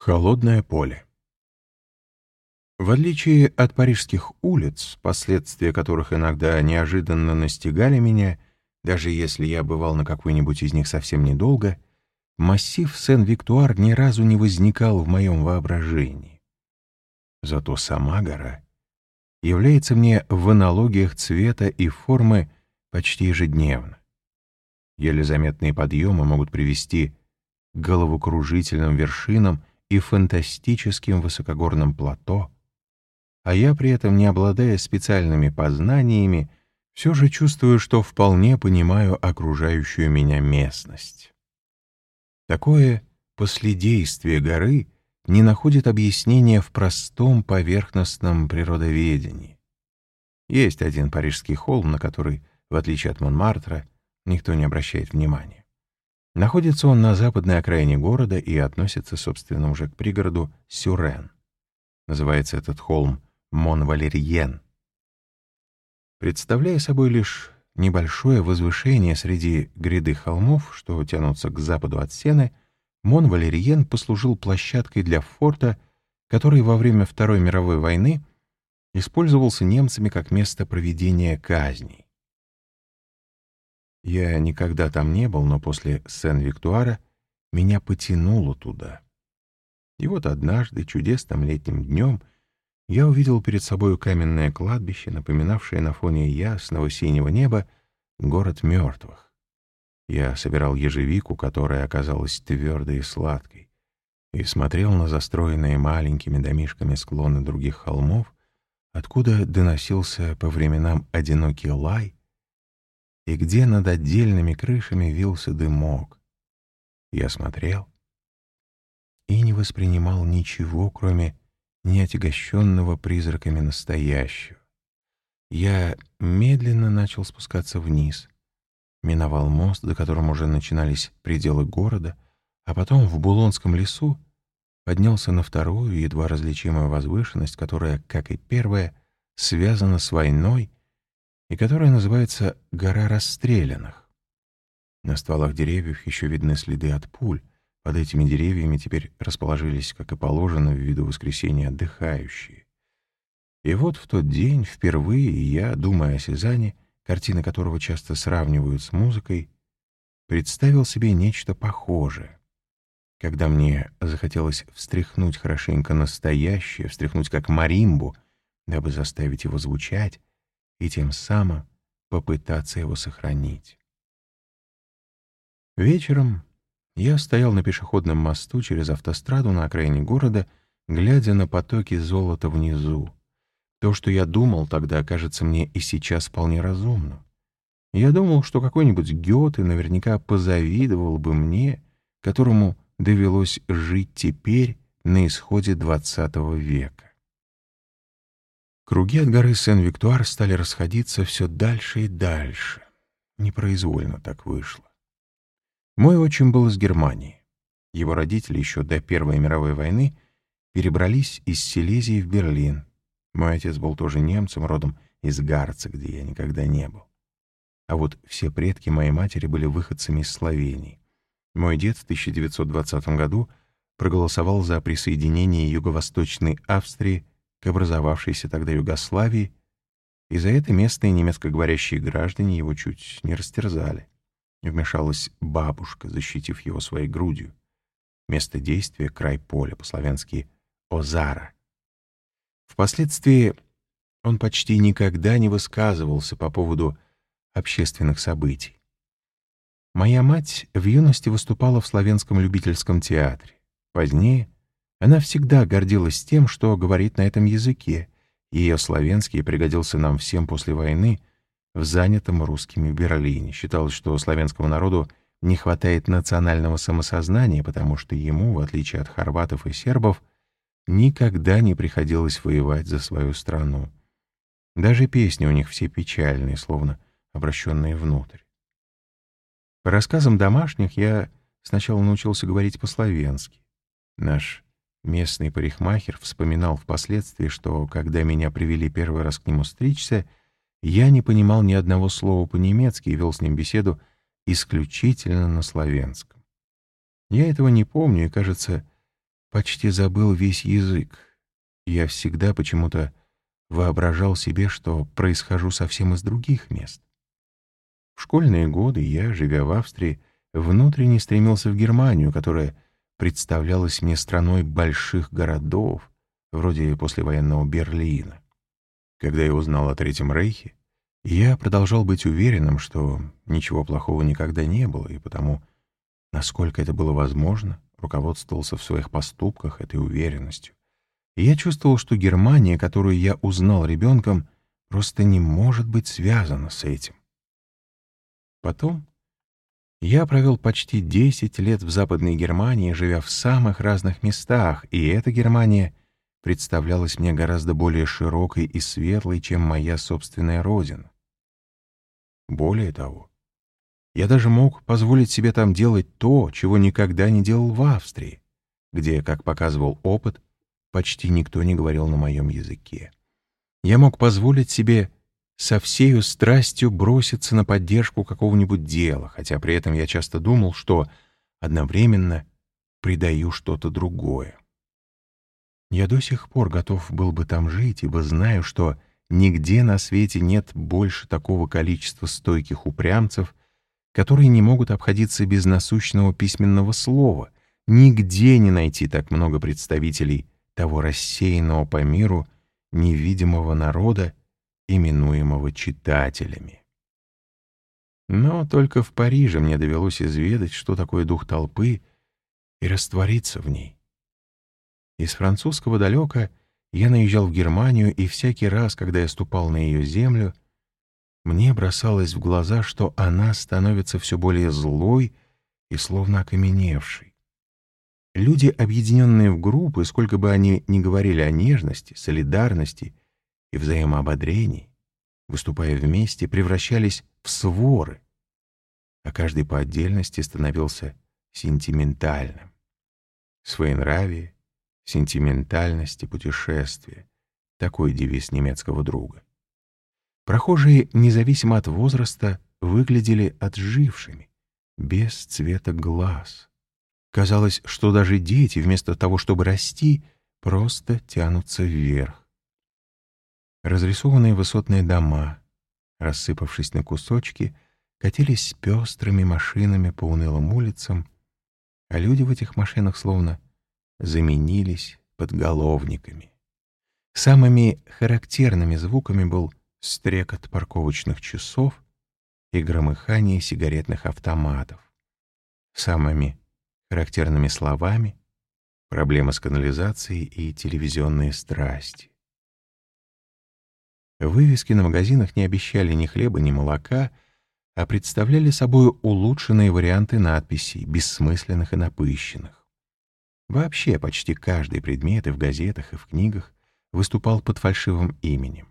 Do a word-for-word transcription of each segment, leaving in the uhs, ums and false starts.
Холодное поле. В отличие от парижских улиц, последствия которых иногда неожиданно настигали меня, даже если я бывал на какой-нибудь из них совсем недолго, массив Сен-Виктуар ни разу не возникал в моем воображении. Зато сама гора является мне в аналогиях цвета и формы почти ежедневно. Еле заметные подъемы могут привести к головокружительным вершинам и фантастическим высокогорным плато, а я при этом, не обладая специальными познаниями, все же чувствую, что вполне понимаю окружающую меня местность. Такое последействие горы не находит объяснения в простом поверхностном природоведении. Есть один парижский холм, на который, в отличие от Монмартра, никто не обращает внимания. Находится он на западной окраине города и относится, собственно, уже к пригороду Сюрен. Называется этот холм Мон-Валерьен. Представляя собой лишь небольшое возвышение среди гряды холмов, что тянутся к западу от Сены, Мон-Валерьен послужил площадкой для форта, который во время Второй мировой войны использовался немцами как место проведения казней. Я никогда там не был, но после Сен-Виктуара меня потянуло туда. И вот однажды, чудесным летним днем, я увидел перед собой каменное кладбище, напоминавшее на фоне ясного синего неба город мертвых. Я собирал ежевику, которая оказалась твердой и сладкой, и смотрел на застроенные маленькими домишками склоны других холмов, откуда доносился по временам одинокий лай, и где над отдельными крышами вился дымок. Я смотрел и не воспринимал ничего, кроме неотягощенного призраками настоящего. Я медленно начал спускаться вниз, миновал мост, за которым уже начинались пределы города, а потом в Булонском лесу поднялся на вторую, едва различимую возвышенность, которая, как и первая, связана с войной и которая называется «Гора расстрелянных». На стволах деревьев еще видны следы от пуль. Под этими деревьями теперь расположились, как и положено, в виду воскресения отдыхающие. И вот в тот день впервые я, думая о Сезанне, картины которого часто сравнивают с музыкой, представил себе нечто похожее. Когда мне захотелось встряхнуть хорошенько настоящее, встряхнуть как маримбу, дабы заставить его звучать, и тем самым попытаться его сохранить. Вечером я стоял на пешеходном мосту через автостраду на окраине города, глядя на потоки золота внизу. То, что я думал тогда, кажется мне и сейчас вполне разумным. Я думал, что какой-нибудь Гёте наверняка позавидовал бы мне, которому довелось жить теперь на исходе двадцатого века. Круги от горы Сен-Виктуар стали расходиться все дальше и дальше. Непроизвольно так вышло. Мой отчим был из Германии. Его родители еще до Первой мировой войны перебрались из Силезии в Берлин. Мой отец был тоже немцем, родом из Гарца, где я никогда не был. А вот все предки моей матери были выходцами из Словении. Мой дед в тысяча девятьсот двадцатом году проголосовал за присоединение Юго-Восточной Австрии к образовавшейся тогда Югославии, и за это местные немецкоговорящие граждане его чуть не растерзали. Вмешалась бабушка, защитив его своей грудью. Место действия — край поля, по-славянски «Озара». Впоследствии он почти никогда не высказывался по поводу общественных событий. Моя мать в юности выступала в Славянском любительском театре. Позднее она всегда гордилась тем, что говорит на этом языке, и ее славянский пригодился нам всем после войны в занятом русскими Берлине. Считалось, что славянскому народу не хватает национального самосознания, потому что ему, в отличие от хорватов и сербов, никогда не приходилось воевать за свою страну. Даже песни у них все печальные, словно обращенные внутрь. По рассказам домашних я сначала научился говорить по-славянски. Наш местный парикмахер вспоминал впоследствии, что, когда меня привели первый раз к нему стричься, я не понимал ни одного слова по-немецки и вел с ним беседу исключительно на славянском. Я этого не помню и, кажется, почти забыл весь язык. Я всегда почему-то воображал себе, что происхожу совсем из других мест. В школьные годы я, живя в Австрии, внутренне стремился в Германию, которая представлялась мне страной больших городов, вроде послевоенного Берлина. Когда я узнал о Третьем Рейхе, я продолжал быть уверенным, что ничего плохого никогда не было, и потому, насколько это было возможно, руководствовался в своих поступках этой уверенностью. И я чувствовал, что Германия, которую я узнал ребенком, просто не может быть связана с этим. Потом я провел почти десять лет в Западной Германии, живя в самых разных местах, и эта Германия представлялась мне гораздо более широкой и светлой, чем моя собственная родина. Более того, я даже мог позволить себе там делать то, чего никогда не делал в Австрии, где, как показывал опыт, почти никто не говорил на моем языке. Я мог позволить себе со всею страстью броситься на поддержку какого-нибудь дела, хотя при этом я часто думал, что одновременно предаю что-то другое. Я до сих пор готов был бы там жить, ибо знаю, что нигде на свете нет больше такого количества стойких упрямцев, которые не могут обходиться без насущного письменного слова. Нигде не найти так много представителей того рассеянного по миру невидимого народа, именуемого читателями. Но только в Париже мне довелось изведать, что такое дух толпы, и раствориться в ней. Из французского далека я наезжал в Германию, и всякий раз, когда я ступал на ее землю, мне бросалось в глаза, что она становится все более злой и словно окаменевшей. Люди, объединенные в группы, сколько бы они ни говорили о нежности, солидарности и взаимоободрении, выступая вместе, превращались в своры, а каждый по отдельности становился сентиментальным. Своенравие, сентиментальность и путешествие — такой девиз немецкого друга. Прохожие, независимо от возраста, выглядели отжившими, без цвета глаз. Казалось, что даже дети, вместо того, чтобы расти, просто тянутся вверх. Разрисованные высотные дома, рассыпавшись на кусочки, катились с пестрыми машинами по унылым улицам, а люди в этих машинах словно заменились подголовниками. Самыми характерными звуками был стрекот парковочных часов и громыхание сигаретных автоматов. Самыми характерными словами — проблемы с канализацией и телевизионные страсти. Вывески на магазинах не обещали ни хлеба, ни молока, а представляли собой улучшенные варианты надписей, бессмысленных и напыщенных. Вообще почти каждый предмет и в газетах, и в книгах выступал под фальшивым именем.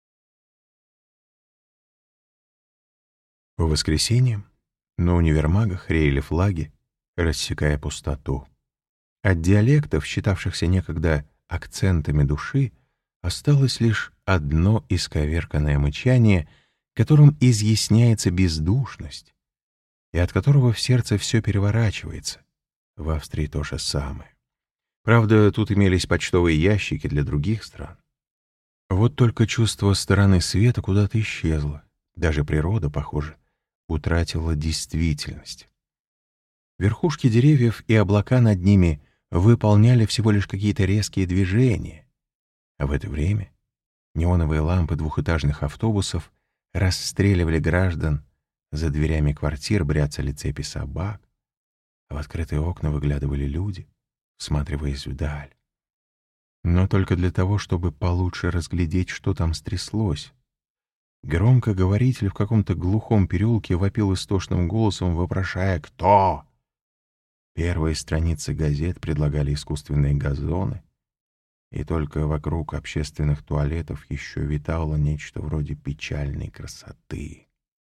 По воскресеньям на универмагах реяли флаги, рассекая пустоту. От диалектов, считавшихся некогда акцентами души, осталось лишь одно исковерканное мычание, которым изъясняется бездушность, и от которого в сердце все переворачивается. В Австрии то же самое. Правда, тут имелись почтовые ящики для других стран. Вот только чувство стороны света куда-то исчезло. Даже природа, похоже, утратила действительность. Верхушки деревьев и облака над ними выполняли всего лишь какие-то резкие движения, а в это время неоновые лампы двухэтажных автобусов расстреливали граждан, за дверями квартир бряцали цепи собак, а в открытые окна выглядывали люди, всматриваясь вдаль. Но только для того, чтобы получше разглядеть, что там стряслось. Громкоговоритель в каком-то глухом переулке вопил истошным голосом, вопрошая «Кто?». Первые страницы газет предлагали искусственные газоны, и только вокруг общественных туалетов еще витало нечто вроде печальной красоты.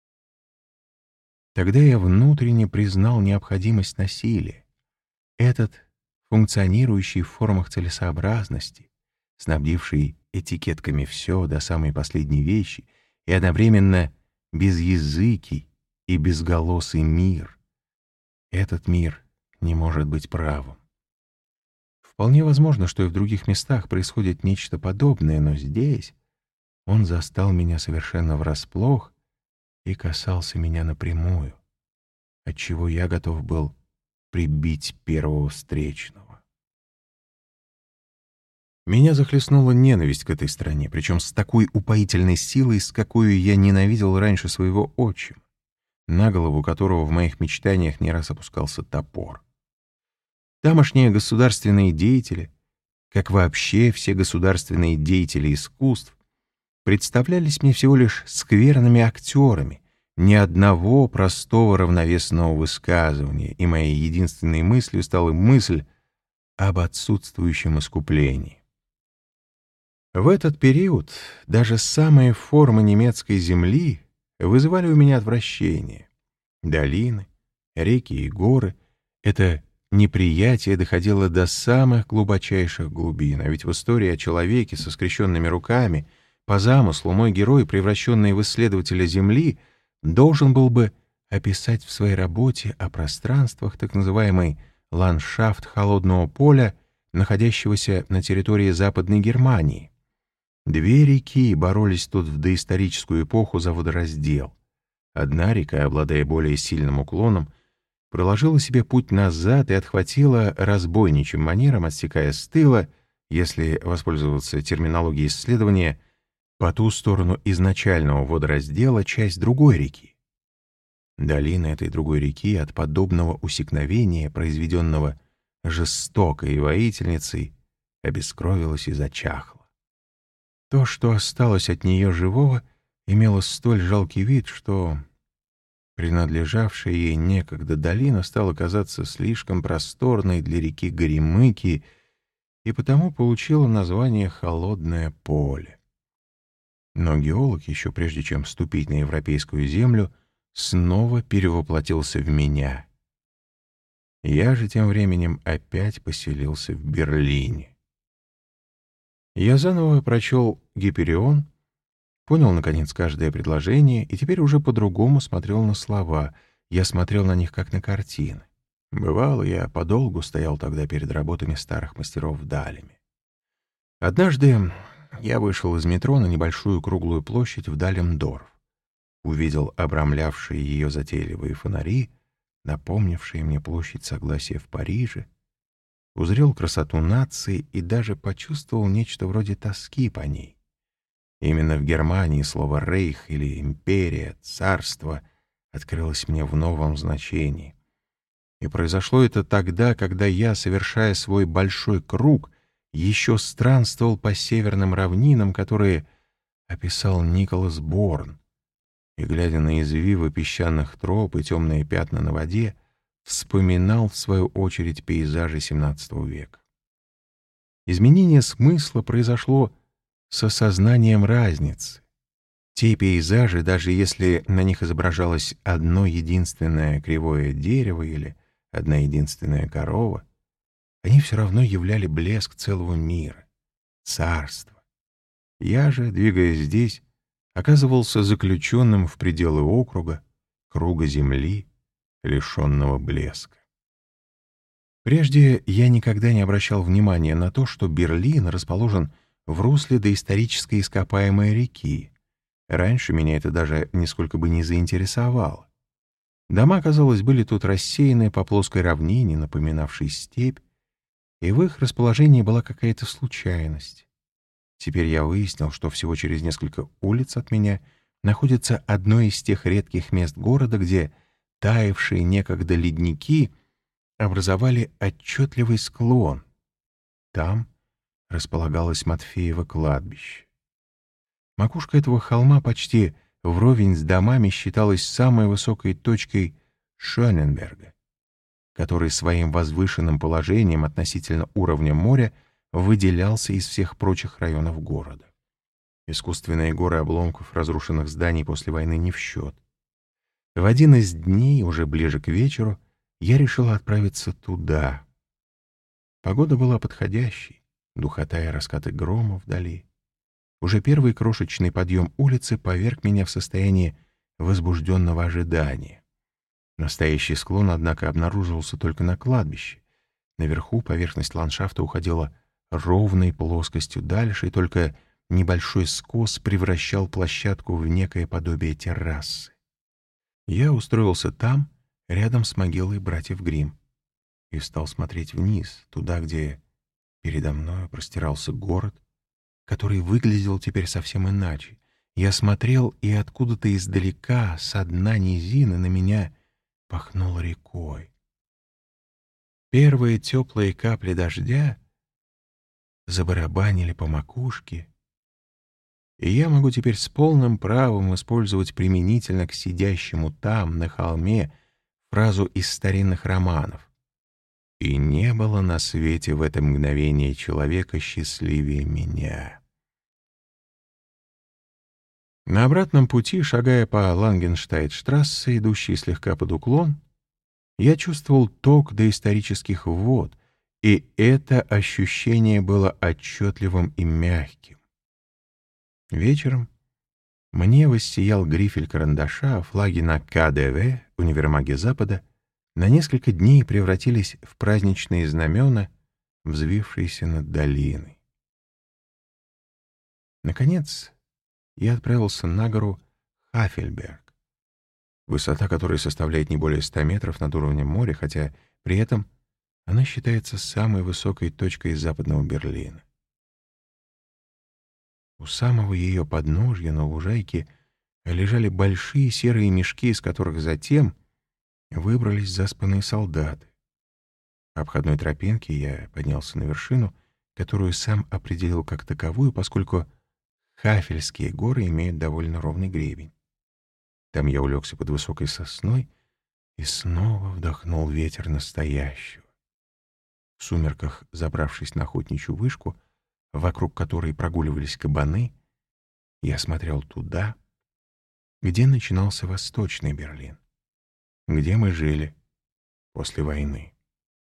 Тогда я внутренне признал необходимость насилия. Этот, функционирующий в формах целесообразности, снабдивший этикетками все до самой последней вещи и одновременно безязыкий и безголосый мир. Этот мир не может быть правым. В Вполне возможно, что и в других местах происходит нечто подобное, но здесь он застал меня совершенно врасплох и касался меня напрямую, отчего я готов был прибить первого встречного. Меня захлестнула ненависть к этой стране, причем с такой упоительной силой, с какой я ненавидел раньше своего отчима, на голову которого в моих мечтаниях не раз опускался топор. Тамошние государственные деятели, как вообще все государственные деятели искусств, представлялись мне всего лишь скверными актерами, ни одного простого равновесного высказывания, и моей единственной мыслью стала мысль об отсутствующем искуплении. В этот период даже самые формы немецкой земли вызывали у меня отвращение. Долины, реки и горы — это неприятие доходило до самых глубочайших глубин, а ведь в истории о человеке со скрещенными руками, по замыслу, мой герой, превращенный в исследователя Земли, должен был бы описать в своей работе о пространствах так называемый ландшафт холодного поля, находящегося на территории Западной Германии. Две реки боролись тут в доисторическую эпоху за водораздел. Одна река, обладая более сильным уклоном, проложила себе путь назад и отхватила разбойничьим манером, отсекая с тыла, если воспользоваться терминологией исследования, по ту сторону изначального водораздела часть другой реки. Долина этой другой реки от подобного усекновения, произведенного жестокой воительницей, обескровилась и зачахла. То, что осталось от нее живого, имело столь жалкий вид, что принадлежавшая ей некогда долина стала казаться слишком просторной для реки Горемыки и потому получила название «Холодное поле». Но геолог, еще прежде чем вступить на европейскую землю, снова перевоплотился в меня. Я же тем временем опять поселился в Берлине. Я заново прочел «Гиперион», понял, наконец, каждое предложение и теперь уже по-другому смотрел на слова. Я смотрел на них, как на картины. Бывало, я подолгу стоял тогда перед работами старых мастеров в Далеме. Однажды я вышел из метро на небольшую круглую площадь в Далемдорф, увидел обрамлявшие ее затейливые фонари, напомнившие мне площадь Согласия в Париже, узрел красоту нации и даже почувствовал нечто вроде тоски по ней. Именно в Германии слово «рейх» или «империя», «царство» открылось мне в новом значении. И произошло это тогда, когда я, совершая свой большой круг, еще странствовал по северным равнинам, которые описал Николас Борн, и, глядя на извивы песчаных троп и темные пятна на воде, вспоминал, в свою очередь, пейзажи семнадцатого века. Изменение смысла произошло с осознанием разницы. Те пейзажи, даже если на них изображалось одно единственное кривое дерево или одна единственная корова, они все равно являли блеск целого мира, царства. Я же, двигаясь здесь, оказывался заключенным в пределы округа, круга земли, лишенного блеска. Прежде я никогда не обращал внимания на то, что Берлин расположен в русле доисторической ископаемой реки. Раньше меня это даже нисколько бы не заинтересовало. Дома, казалось, были тут рассеяны по плоской равнине, напоминавшей степь, и в их расположении была какая-то случайность. Теперь я выяснил, что всего через несколько улиц от меня находится одно из тех редких мест города, где таявшие некогда ледники образовали отчетливый склон. Там располагалось Матфеево кладбище. Макушка этого холма почти вровень с домами считалась самой высокой точкой Шёненберга, который своим возвышенным положением относительно уровня моря выделялся из всех прочих районов города. Искусственные горы обломков разрушенных зданий после войны не в счет. В один из дней, уже ближе к вечеру, я решил отправиться туда. Погода была подходящей, духота и раскаты грома вдали. Уже первый крошечный подъем улицы поверг меня в состояние возбужденного ожидания. Настоящий склон, однако, обнаруживался только на кладбище. Наверху поверхность ландшафта уходила ровной плоскостью дальше, и только небольшой скос превращал площадку в некое подобие террасы. Я устроился там, рядом с могилой братьев Гримм, и стал смотреть вниз, туда, где передо мною простирался город, который выглядел теперь совсем иначе. Я смотрел, и откуда-то издалека, со дна низины, на меня пахнуло рекой. Первые теплые капли дождя забарабанили по макушке, и я могу теперь с полным правом использовать применительно к сидящему там, на холме, фразу из старинных романов. «И не было на свете в это мгновение человека счастливее меня». На обратном пути, шагая по Лангенштейдштрассе, идущей слегка под уклон, я чувствовал ток доисторических вод, и это ощущение было отчетливым и мягким. Вечером мне воссиял грифель карандаша, а флаги на ка дэ вэ, универмаге Запада, на несколько дней превратились в праздничные знамена, взвившиеся над долиной. Наконец, я отправился на гору Хафельберг, высота которой составляет не более ста метров над уровнем моря, хотя при этом она считается самой высокой точкой западного Берлина. У самого ее подножья на лужайке лежали большие серые мешки, из которых затем выбрались заспанные солдаты. По обходной тропинке я поднялся на вершину, которую сам определил как таковую, поскольку Хафельские горы имеют довольно ровный гребень. Там я улегся под высокой сосной и снова вдохнул ветер настоящего. В сумерках, забравшись на охотничью вышку, вокруг которой прогуливались кабаны, я смотрел туда, где начинался Восточный Берлин, где мы жили после войны.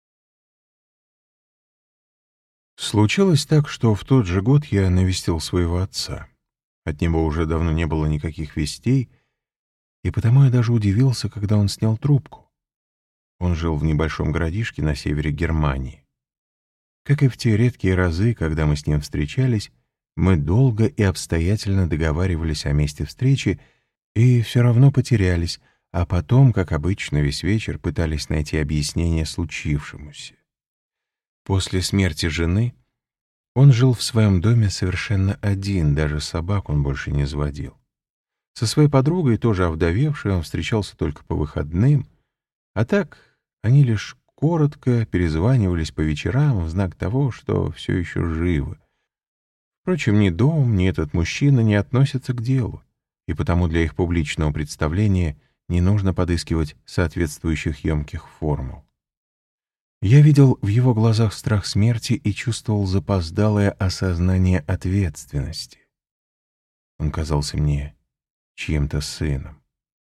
Случилось так, что в тот же год я навестил своего отца. От него уже давно не было никаких вестей, и потому я даже удивился, когда он снял трубку. Он жил в небольшом городишке на севере Германии. Как и в те редкие разы, когда мы с ним встречались, мы долго и обстоятельно договаривались о месте встречи и все равно потерялись, а потом, как обычно, весь вечер пытались найти объяснение случившемуся. После смерти жены он жил в своем доме совершенно один, даже собак он больше не заводил. Со своей подругой, тоже овдовевшей, он встречался только по выходным, а так они лишь коротко перезванивались по вечерам в знак того, что все еще живы. Впрочем, ни дом, ни этот мужчина не относятся к делу, и потому для их публичного представления не нужно подыскивать соответствующих емких формул. Я видел в его глазах страх смерти и чувствовал запоздалое осознание ответственности. Он казался мне чьим-то сыном.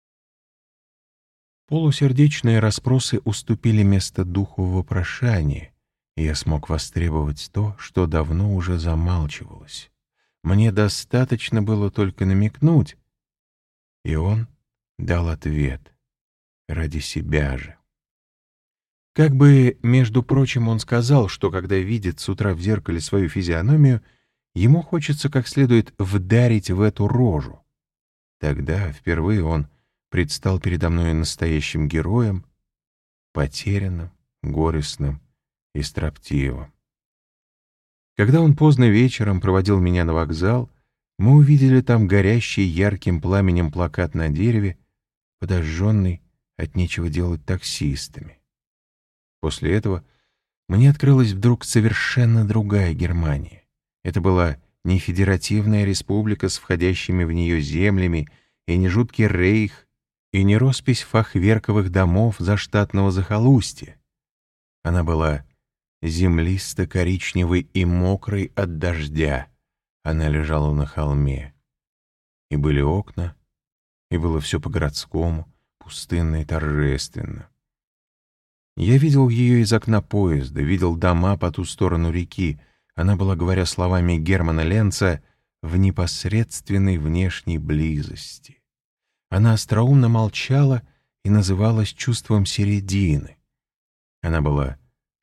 Полусердечные расспросы уступили место духу вопрошания, и я смог востребовать то, что давно уже замалчивалось. Мне достаточно было только намекнуть, и он дал ответ ради себя же. Как бы, между прочим, он сказал, что когда видит с утра в зеркале свою физиономию, ему хочется как следует вдарить в эту рожу. Тогда впервые он предстал передо мной настоящим героем, потерянным, горестным и строптивым. Когда он поздно вечером проводил меня на вокзал, мы увидели там горящий ярким пламенем плакат на дереве, подожженный от нечего делать таксистами. После этого мне открылась вдруг совершенно другая Германия. Это была не федеративная республика с входящими в нее землями, и не жуткий рейх, и не роспись фахверковых домов заштатного захолустья. Она была землисто-коричневой и мокрой от дождя. Она лежала на холме. И были окна, и было все по-городскому, пустынно и торжественно. Я видел ее из окна поезда, видел дома по ту сторону реки. Она была, говоря словами Германа Ленца, в непосредственной внешней близости. Она остроумно молчала и называлась чувством середины. Она была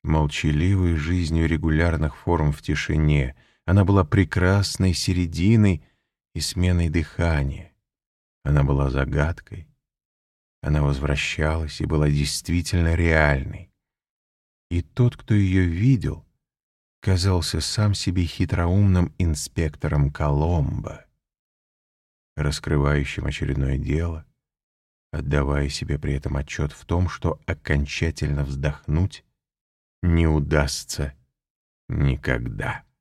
молчаливой жизнью регулярных форм в тишине. Она была прекрасной серединой и сменой дыхания. Она была загадкой. Она возвращалась и была действительно реальной. И тот, кто ее видел, казался сам себе хитроумным инспектором Коломбо, раскрывающим очередное дело, отдавая себе при этом отчет в том, что окончательно вздохнуть не удастся никогда.